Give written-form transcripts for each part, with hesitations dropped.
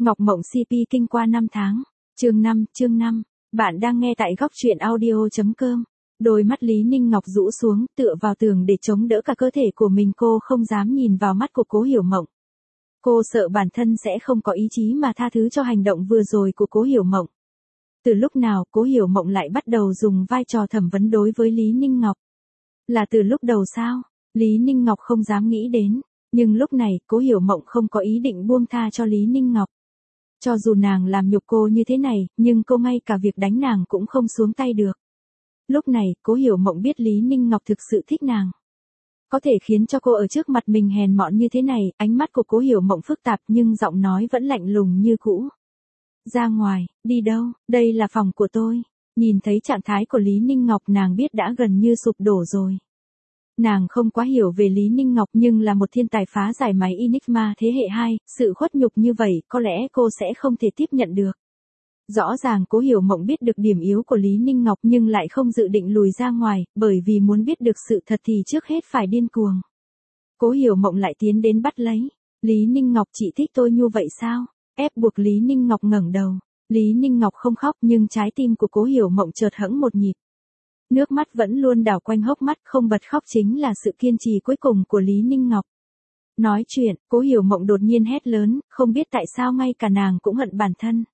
Ngọc Mộng CP kinh qua 5 tháng. Chương 5. Bạn đang nghe tại góc truyện audio.com. Đôi mắt Lý Ninh Ngọc rũ xuống, tựa vào tường để chống đỡ cả cơ thể của mình, cô không dám nhìn vào mắt của Cố Hiểu Mộng. Cô sợ bản thân sẽ không có ý chí mà tha thứ cho hành động vừa rồi của Cố Hiểu Mộng. Từ lúc nào Cố Hiểu Mộng lại bắt đầu dùng vai trò thẩm vấn đối với Lý Ninh Ngọc? Là từ lúc đầu sao? Lý Ninh Ngọc không dám nghĩ đến, nhưng lúc này Cố Hiểu Mộng không có ý định buông tha cho Lý Ninh Ngọc. Cho dù nàng làm nhục cô như thế này, nhưng cô ngay cả việc đánh nàng cũng không xuống tay được. Lúc này, Cố Hiểu Mộng biết Lý Ninh Ngọc thực sự thích nàng. Có thể khiến cho cô ở trước mặt mình hèn mọn như thế này, ánh mắt của Cố Hiểu Mộng phức tạp nhưng giọng nói vẫn lạnh lùng như cũ. Ra ngoài, đi đâu, đây là phòng của tôi. Nhìn thấy trạng thái của Lý Ninh Ngọc, nàng biết đã gần như sụp đổ rồi. Nàng không quá hiểu về Lý Ninh Ngọc nhưng là một thiên tài phá giải máy Enigma thế hệ 2, sự khuất nhục như vậy có lẽ cô sẽ không thể tiếp nhận được. Rõ ràng Cố Hiểu Mộng biết được điểm yếu của Lý Ninh Ngọc nhưng lại không dự định lùi ra ngoài, bởi vì muốn biết được sự thật thì trước hết phải điên cuồng. Cố Hiểu Mộng lại tiến đến bắt lấy. Lý Ninh Ngọc, chị thích tôi như vậy sao? Ép buộc Lý Ninh Ngọc ngẩng đầu. Lý Ninh Ngọc không khóc nhưng trái tim của Cố Hiểu Mộng chợt hẫng một nhịp. Nước mắt vẫn luôn đảo quanh hốc mắt, không bật khóc chính là sự kiên trì cuối cùng của Lý Ninh Ngọc. Nói chuyện, Cố Hiểu Mộng đột nhiên hét lớn, không biết tại sao ngay cả nàng cũng hận bản thân.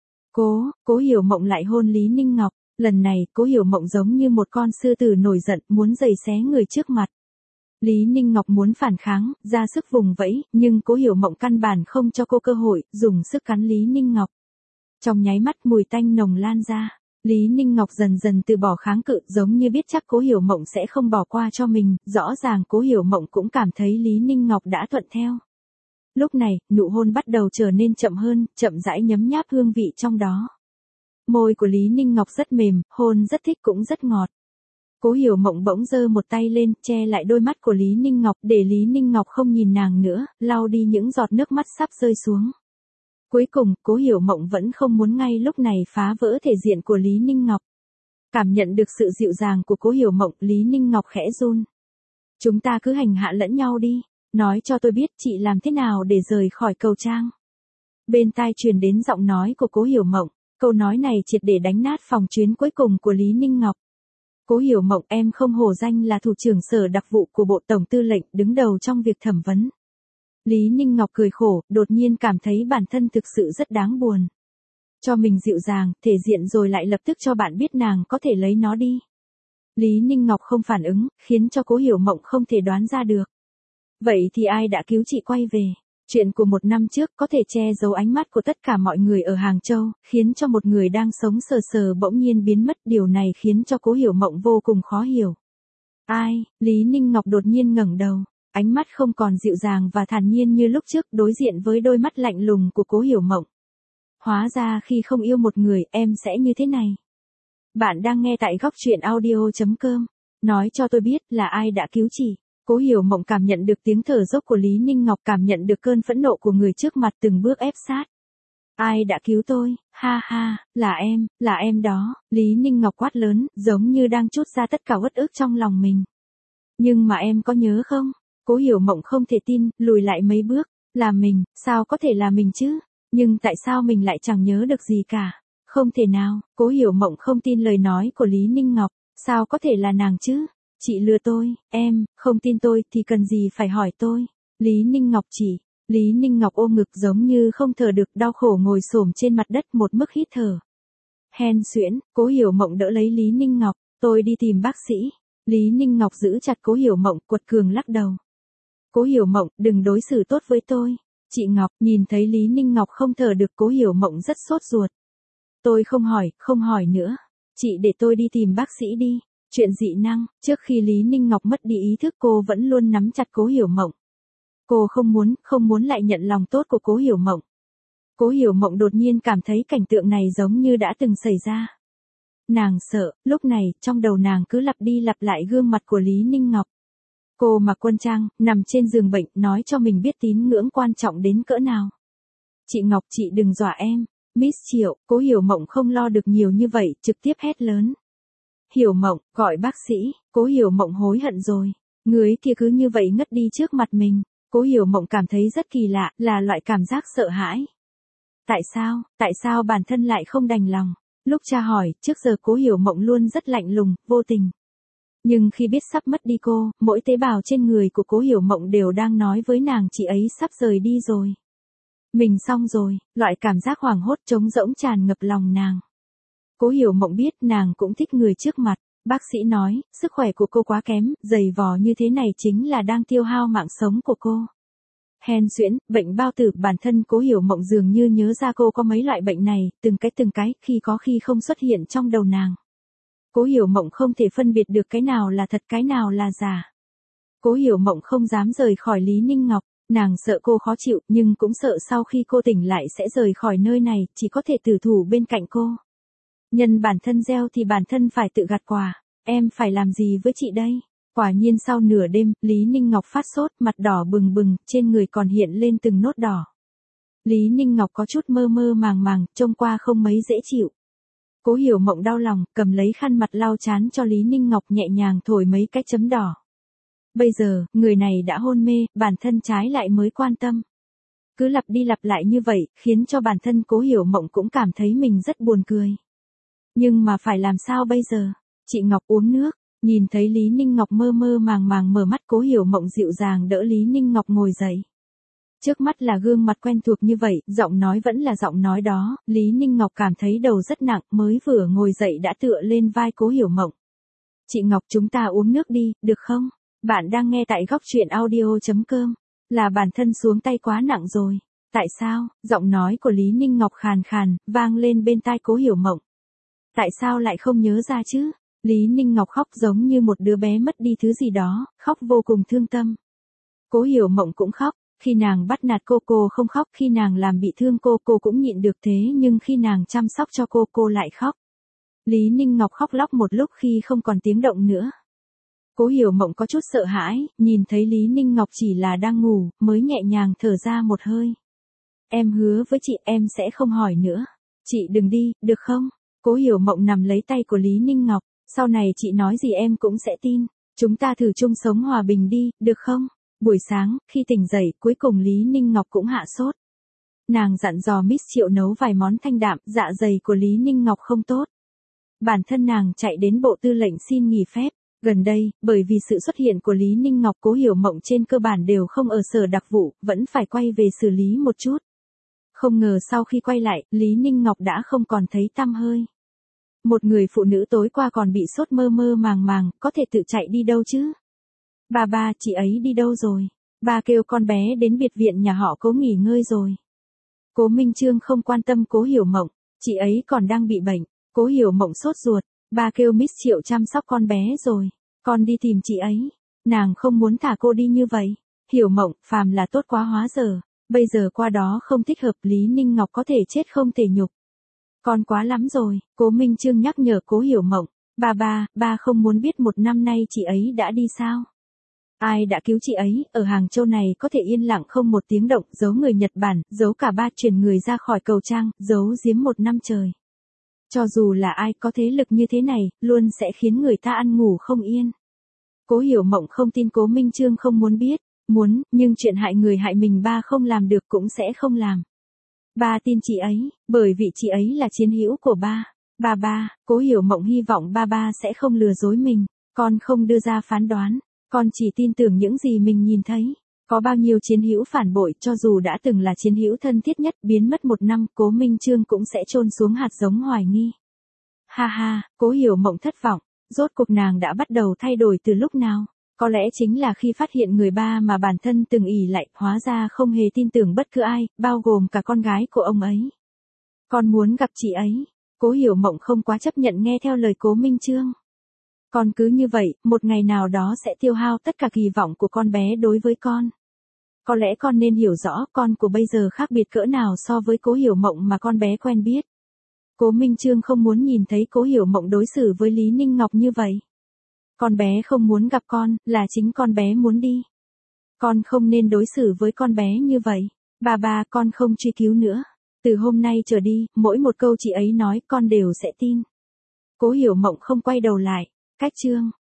Cố Hiểu Mộng lại hôn Lý Ninh Ngọc, lần này Cố Hiểu Mộng giống như một con sư tử nổi giận, muốn giày xé người trước mặt. Lý Ninh Ngọc muốn phản kháng, ra sức vùng vẫy, nhưng Cố Hiểu Mộng căn bản không cho cô cơ hội, dùng sức cắn Lý Ninh Ngọc. Trong nháy mắt mùi tanh nồng lan ra. Lý Ninh Ngọc dần dần từ bỏ kháng cự, giống như biết chắc Cố Hiểu Mộng sẽ không bỏ qua cho mình, rõ ràng Cố Hiểu Mộng cũng cảm thấy Lý Ninh Ngọc đã thuận theo. Lúc này, nụ hôn bắt đầu trở nên chậm hơn, chậm rãi nhấm nháp hương vị trong đó. Môi của Lý Ninh Ngọc rất mềm, hôn rất thích cũng rất ngọt. Cố Hiểu Mộng bỗng giơ một tay lên, che lại đôi mắt của Lý Ninh Ngọc để Lý Ninh Ngọc không nhìn nàng nữa, lau đi những giọt nước mắt sắp rơi xuống. Cuối cùng, Cố Hiểu Mộng vẫn không muốn ngay lúc này phá vỡ thể diện của Lý Ninh Ngọc. Cảm nhận được sự dịu dàng của Cố Hiểu Mộng, Lý Ninh Ngọc khẽ run. Chúng ta cứ hành hạ lẫn nhau đi, nói cho tôi biết chị làm thế nào để rời khỏi cầu trang. Bên tai truyền đến giọng nói của Cố Hiểu Mộng, câu nói này triệt để đánh nát phòng chuyến cuối cùng của Lý Ninh Ngọc. Cố Hiểu Mộng, em không hổ danh là thủ trưởng sở đặc vụ của Bộ Tổng Tư lệnh, đứng đầu trong việc thẩm vấn. Lý Ninh Ngọc cười khổ, đột nhiên cảm thấy bản thân thực sự rất đáng buồn. Cho mình dịu dàng, thể diện rồi lại lập tức cho bạn biết nàng có thể lấy nó đi. Lý Ninh Ngọc không phản ứng, khiến cho Cố Hiểu Mộng không thể đoán ra được. Vậy thì ai đã cứu chị quay về? Chuyện của 1 năm trước có thể che giấu ánh mắt của tất cả mọi người ở Hàng Châu, khiến cho một người đang sống sờ sờ bỗng nhiên biến mất, điều này khiến cho Cố Hiểu Mộng vô cùng khó hiểu. Ai? Lý Ninh Ngọc đột nhiên ngẩng đầu. Ánh mắt không còn dịu dàng và thản nhiên như lúc trước, đối diện với đôi mắt lạnh lùng của Cố Hiểu Mộng. Hóa ra khi không yêu một người, em sẽ như thế này. Bạn đang nghe tại góc truyện audio.com. Nói cho tôi biết là ai đã cứu chị. Cố Hiểu Mộng cảm nhận được tiếng thở dốc của Lý Ninh Ngọc, cảm nhận được cơn phẫn nộ của người trước mặt từng bước ép sát. Ai đã cứu tôi? Ha ha, là em đó. Lý Ninh Ngọc quát lớn, giống như đang trút ra tất cả uất ức trong lòng mình. Nhưng mà em có nhớ không? Cố Hiểu Mộng không thể tin, lùi lại mấy bước. Là mình, sao có thể là mình chứ? Nhưng tại sao mình lại chẳng nhớ được gì cả? Không thể nào, Cố Hiểu Mộng không tin lời nói của Lý Ninh Ngọc. Sao có thể là nàng chứ? Chị lừa tôi, em, không tin tôi thì cần gì phải hỏi tôi. Lý Ninh Ngọc chỉ. Lý Ninh Ngọc ôm ngực giống như không thở được, đau khổ ngồi xổm trên mặt đất một mức hít thở. Hen suyễn, Cố Hiểu Mộng đỡ lấy Lý Ninh Ngọc, tôi đi tìm bác sĩ. Lý Ninh Ngọc giữ chặt Cố Hiểu Mộng, quật cường lắc đầu. Cố Hiểu Mộng, đừng đối xử tốt với tôi. Chị Ngọc, nhìn thấy Lý Ninh Ngọc không thở được, Cố Hiểu Mộng rất sốt ruột. Tôi không hỏi nữa. Chị để tôi đi tìm bác sĩ đi. Chuyện dị năng, trước khi Lý Ninh Ngọc mất đi ý thức cô vẫn luôn nắm chặt Cố Hiểu Mộng. Cô không muốn lại nhận lòng tốt của Cố Hiểu Mộng. Cố Hiểu Mộng đột nhiên cảm thấy cảnh tượng này giống như đã từng xảy ra. Nàng sợ, lúc này, trong đầu nàng cứ lặp đi lặp lại gương mặt của Lý Ninh Ngọc. Cô mặc quân trang, nằm trên giường bệnh, nói cho mình biết tín ngưỡng quan trọng đến cỡ nào. Chị Ngọc, chị đừng dọa em. Miss Triệu, Cố Hiểu Mộng không lo được nhiều như vậy, trực tiếp hét lớn. Hiểu Mộng, gọi bác sĩ. Cố Hiểu Mộng hối hận rồi. Người kia cứ như vậy ngất đi trước mặt mình. Cố Hiểu Mộng cảm thấy rất kỳ lạ, là loại cảm giác sợ hãi. Tại sao bản thân lại không đành lòng? Lúc cha hỏi, trước giờ Cố Hiểu Mộng luôn rất lạnh lùng, vô tình. Nhưng khi biết sắp mất đi cô, mỗi tế bào trên người của Cố Hiểu Mộng đều đang nói với nàng chị ấy sắp rời đi rồi. Mình xong rồi, loại cảm giác hoảng hốt trống rỗng tràn ngập lòng nàng. Cố Hiểu Mộng biết nàng cũng thích người trước mặt. Bác sĩ nói, sức khỏe của cô quá kém, dày vò như thế này chính là đang tiêu hao mạng sống của cô. Hen suyễn, bệnh bao tử, bản thân Cố Hiểu Mộng dường như nhớ ra cô có mấy loại bệnh này, từng cái, khi có khi không xuất hiện trong đầu nàng. Cố Hiểu Mộng không thể phân biệt được cái nào là thật cái nào là giả. Cố Hiểu Mộng không dám rời khỏi Lý Ninh Ngọc, nàng sợ cô khó chịu nhưng cũng sợ sau khi cô tỉnh lại sẽ rời khỏi nơi này, chỉ có thể tử thủ bên cạnh cô. Nhân bản thân gieo thì bản thân phải tự gặt quả, em phải làm gì với chị đây? Quả nhiên sau nửa đêm, Lý Ninh Ngọc phát sốt, mặt đỏ bừng bừng, trên người còn hiện lên từng nốt đỏ. Lý Ninh Ngọc có chút mơ mơ màng màng, trông qua không mấy dễ chịu. Cố Hiểu Mộng đau lòng, cầm lấy khăn mặt lau chán cho Lý Ninh Ngọc nhẹ nhàng thổi mấy cái chấm đỏ. Bây giờ, người này đã hôn mê, bản thân trái lại mới quan tâm. Cứ lặp đi lặp lại như vậy, khiến cho bản thân Cố Hiểu Mộng cũng cảm thấy mình rất buồn cười. Nhưng mà phải làm sao bây giờ? Chị Ngọc uống nước, nhìn thấy Lý Ninh Ngọc mơ mơ màng màng mở mắt, Cố Hiểu Mộng dịu dàng đỡ Lý Ninh Ngọc ngồi dậy. Trước mắt là gương mặt quen thuộc như vậy, giọng nói vẫn là giọng nói đó, Lý Ninh Ngọc cảm thấy đầu rất nặng, mới vừa ngồi dậy đã tựa lên vai Cố Hiểu Mộng. Chị Ngọc, chúng ta uống nước đi, được không? Bạn đang nghe tại góc truyện audio.com. Là bản thân xuống tay quá nặng rồi. Tại sao? Giọng nói của Lý Ninh Ngọc khàn khàn, vang lên bên tai Cố Hiểu Mộng. Tại sao lại không nhớ ra chứ? Lý Ninh Ngọc khóc giống như một đứa bé mất đi thứ gì đó, khóc vô cùng thương tâm. Cố Hiểu Mộng cũng khóc, khi nàng bắt nạt cô không khóc, khi nàng làm bị thương cô cũng nhịn được, thế nhưng khi nàng chăm sóc cho cô lại khóc. Lý Ninh Ngọc khóc lóc một lúc khi không còn tiếng động nữa. Cố Hiểu Mộng có chút sợ hãi, nhìn thấy Lý Ninh Ngọc chỉ là đang ngủ, mới nhẹ nhàng thở ra một hơi. Em hứa với chị em sẽ không hỏi nữa. Chị đừng đi, được không? Cố Hiểu Mộng nằm lấy tay của Lý Ninh Ngọc, sau này chị nói gì em cũng sẽ tin. Chúng ta thử chung sống hòa bình đi, được không? Buổi sáng, khi tỉnh dậy, cuối cùng Lý Ninh Ngọc cũng hạ sốt. Nàng dặn dò Miss Triệu nấu vài món thanh đạm, dạ dày của Lý Ninh Ngọc không tốt. Bản thân nàng chạy đến Bộ Tư lệnh xin nghỉ phép. Gần đây, bởi vì sự xuất hiện của Lý Ninh Ngọc, Cố Hiểu Mộng trên cơ bản đều không ở sở đặc vụ, vẫn phải quay về xử lý một chút. Không ngờ sau khi quay lại, Lý Ninh Ngọc đã không còn thấy tăm hơi. Một người phụ nữ tối qua còn bị sốt mơ mơ màng màng, có thể tự chạy đi đâu chứ? Ba, chị ấy đi đâu rồi? Ba kêu con bé đến biệt viện nhà họ Cố nghỉ ngơi rồi. Cố Minh Chương không quan tâm Cố Hiểu Mộng, chị ấy còn đang bị bệnh. Cố Hiểu Mộng sốt ruột, ba kêu Miss Triệu chăm sóc con bé rồi, con đi tìm chị ấy. Nàng không muốn thả cô đi như vậy. Hiểu Mộng, phàm là tốt quá hóa giờ, bây giờ qua đó không thích hợp, Lý Ninh Ngọc có thể chết không thể nhục. Con quá lắm rồi, Cố Minh Chương nhắc nhở Cố Hiểu Mộng. Ba không muốn biết một năm nay chị ấy đã đi sao? Ai đã cứu chị ấy? Ở Hàng Châu này có thể yên lặng không một tiếng động, giấu người Nhật Bản, giấu cả ba, chuyển người ra khỏi cầu trang, giấu giếm một năm trời. Cho dù là ai có thế lực như thế này, luôn sẽ khiến người ta ăn ngủ không yên. Cố Hiểu Mộng không tin Cố Minh Chương không muốn biết, muốn, nhưng chuyện hại người hại mình ba không làm được cũng sẽ không làm. Ba tin chị ấy, bởi vì chị ấy là chiến hữu của ba. Ba, Cố Hiểu Mộng hy vọng ba sẽ không lừa dối mình, con không đưa ra phán đoán, con chỉ tin tưởng những gì mình nhìn thấy. Có bao nhiêu chiến hữu phản bội, cho dù đã từng là chiến hữu thân thiết nhất, biến mất một năm, Cố Minh Chương cũng sẽ chôn xuống hạt giống hoài nghi. Ha, Cố Hiểu Mộng thất vọng, rốt cuộc nàng đã bắt đầu thay đổi từ lúc nào? Có lẽ chính là khi phát hiện người ba mà bản thân từng ỷ lại, hóa ra không hề tin tưởng bất cứ ai, bao gồm cả con gái của ông ấy. Con muốn gặp chị ấy. Cố Hiểu Mộng không quá chấp nhận nghe theo lời Cố Minh Chương. Con cứ như vậy, một ngày nào đó sẽ tiêu hao tất cả kỳ vọng của con bé đối với con. Có lẽ con nên hiểu rõ con của bây giờ khác biệt cỡ nào so với Cố Hiểu Mộng mà con bé quen biết. Cố Minh Chương không muốn nhìn thấy Cố Hiểu Mộng đối xử với Lý Ninh Ngọc như vậy. Con bé không muốn gặp con, là chính con bé muốn đi. Con không nên đối xử với con bé như vậy. Ba, con không truy cứu nữa. Từ hôm nay trở đi, mỗi một câu chị ấy nói con đều sẽ tin. Cố Hiểu Mộng không quay đầu lại. Cách chương